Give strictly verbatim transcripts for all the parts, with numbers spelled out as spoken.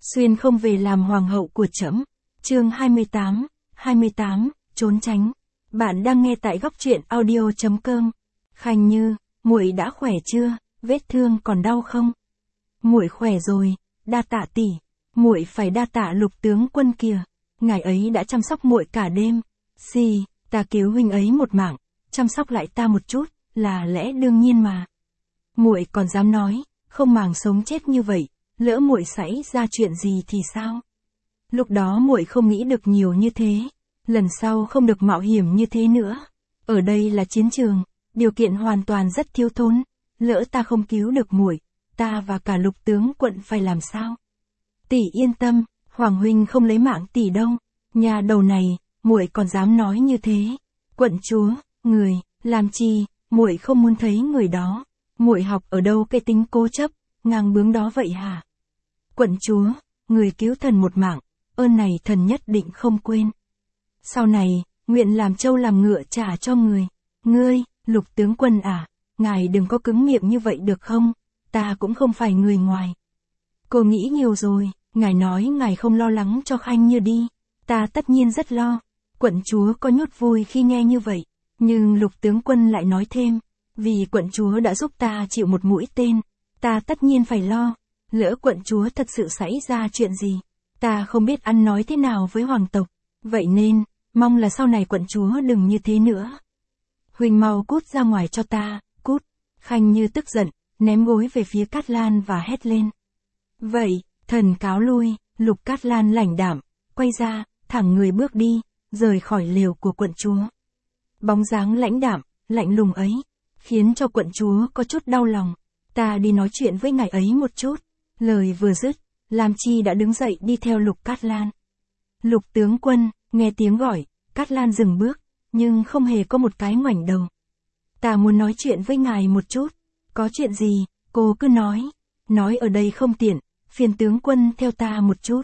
Xuyên không về làm hoàng hậu của trẫm. Chương hai mươi tám, hai mươi tám, trốn tránh. Bạn đang nghe tại góc truyện audio chấm com. Khanh Như, muội đã khỏe chưa, vết thương còn đau không? Muội khỏe rồi, đa tạ tỷ. Muội phải đa tạ Lục tướng quân kìa, ngài ấy đã chăm sóc muội cả đêm. Xì, ta cứu huynh ấy một mạng, chăm sóc lại ta một chút, là lẽ đương nhiên mà. Muội còn dám nói, không màng sống chết như vậy, lỡ muội xảy ra chuyện gì thì sao? Lúc đó muội không nghĩ được nhiều như thế, lần sau không được mạo hiểm như thế nữa. Ở đây là chiến trường, điều kiện hoàn toàn rất thiếu thốn, lỡ ta không cứu được muội, ta và cả Lục tướng quận phải làm sao? Tỷ yên tâm, Hoàng huynh không lấy mạng tỷ đâu. Nhà đầu này, muội còn dám nói như thế? Quận chúa, người, làm chi, muội không muốn thấy người đó. Muội học ở đâu cái tính cố chấp, ngang bướng đó vậy hả? Quận chúa, người cứu thần một mạng, ơn này thần nhất định không quên. Sau này, nguyện làm trâu làm ngựa trả cho người. Ngươi, Lục tướng quân à, ngài đừng có cứng miệng như vậy được không? Ta cũng không phải người ngoài. Cô nghĩ nhiều rồi, ngài nói ngài không lo lắng cho Khanh Như đi. Ta tất nhiên rất lo. Quận chúa có nhút vui khi nghe như vậy, nhưng Lục tướng quân lại nói thêm, vì quận chúa đã giúp ta chịu một mũi tên, ta tất nhiên phải lo. Lỡ quận chúa thật sự xảy ra chuyện gì, ta không biết ăn nói thế nào với hoàng tộc. Vậy nên, mong là sau này quận chúa đừng như thế nữa. Huỳnh mau cút ra ngoài cho ta, cút. Khanh Như tức giận, ném gối về phía Cát Lan và hét lên. Vậy, thần cáo lui. Lục Cát Lan lãnh đạm, quay ra, thẳng người bước đi, rời khỏi lều của quận chúa. Bóng dáng lãnh đạm, lạnh lùng ấy, khiến cho quận chúa có chút đau lòng. Ta đi nói chuyện với ngài ấy một chút. Lời vừa dứt, Lam Chi đã đứng dậy đi theo Lục Cát Lan. Lục tướng quân, nghe tiếng gọi, Cát Lan dừng bước, nhưng không hề có một cái ngoảnh đầu. Ta muốn nói chuyện với ngài một chút. Có chuyện gì, cô cứ nói. Nói ở đây không tiện, phiền tướng quân theo ta một chút.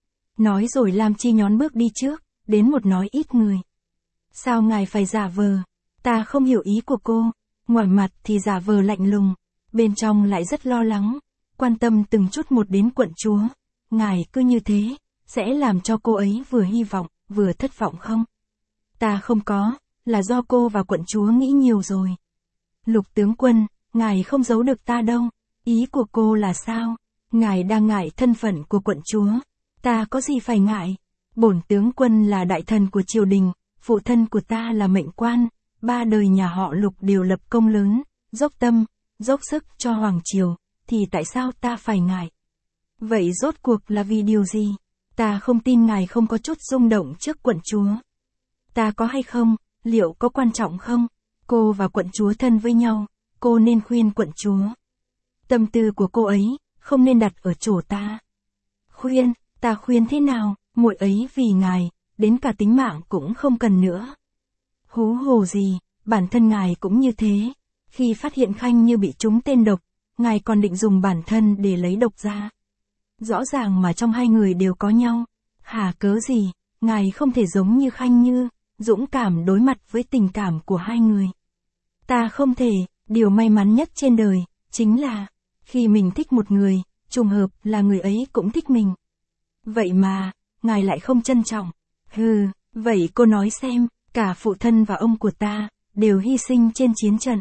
Nói rồi Lam Chi nhón bước đi trước, đến một nói ít người. Sao ngài phải giả vờ? Ta không hiểu ý của cô. Ngoài mặt thì giả vờ lạnh lùng, bên trong lại rất lo lắng, quan tâm từng chút một đến quận chúa. Ngài cứ như thế, sẽ làm cho cô ấy vừa hy vọng, vừa thất vọng không? Ta không có, là do cô và quận chúa nghĩ nhiều rồi. Lục tướng quân, ngài không giấu được ta đâu. Ý của cô là sao? Ngài đang ngại thân phận của quận chúa. Ta có gì phải ngại? Bổn tướng quân là đại thần của triều đình, phụ thân của ta là mệnh quan, ba đời nhà họ Lục đều lập công lớn, dốc tâm, dốc sức cho hoàng triều, thì tại sao ta phải ngại? Vậy rốt cuộc là vì điều gì? Ta không tin ngài không có chút rung động trước quận chúa. Ta có hay không, liệu có quan trọng không? Cô và quận chúa thân với nhau, cô nên khuyên quận chúa. Tâm tư của cô ấy, không nên đặt ở chỗ ta. Khuyên, ta khuyên thế nào, muội ấy vì ngài, đến cả tính mạng cũng không cần nữa. Hú hồ gì, bản thân ngài cũng như thế. Khi phát hiện Khanh Như bị trúng tên độc, ngài còn định dùng bản thân để lấy độc ra. Rõ ràng mà trong hai người đều có nhau. Hả cớ gì, ngài không thể giống như Khanh Như, dũng cảm đối mặt với tình cảm của hai người. Ta không thể, điều may mắn nhất trên đời, chính là, khi mình thích một người, trùng hợp là người ấy cũng thích mình. Vậy mà, ngài lại không trân trọng. Hừ, vậy cô nói xem, cả phụ thân và ông của ta, đều hy sinh trên chiến trận.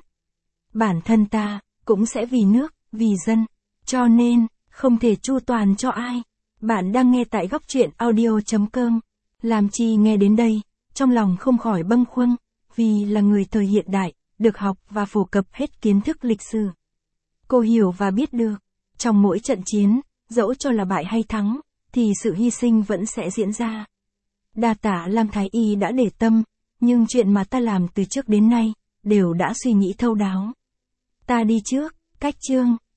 Bản thân ta, cũng sẽ vì nước, vì dân. Cho nên, không thể chu toàn cho ai. Bạn đang nghe tại góc truyện audio chấm com. Làm chi nghe đến đây, trong lòng không khỏi bâng khuâng, vì là người thời hiện đại, được học và phổ cập hết kiến thức lịch sử. Cô hiểu và biết được, trong mỗi trận chiến, dẫu cho là bại hay thắng, thì sự hy sinh vẫn sẽ diễn ra. Đa tạ Lam Thái Y đã để tâm, nhưng chuyện mà ta làm từ trước đến nay, đều đã suy nghĩ thấu đáo. Ta đi trước, cách chương.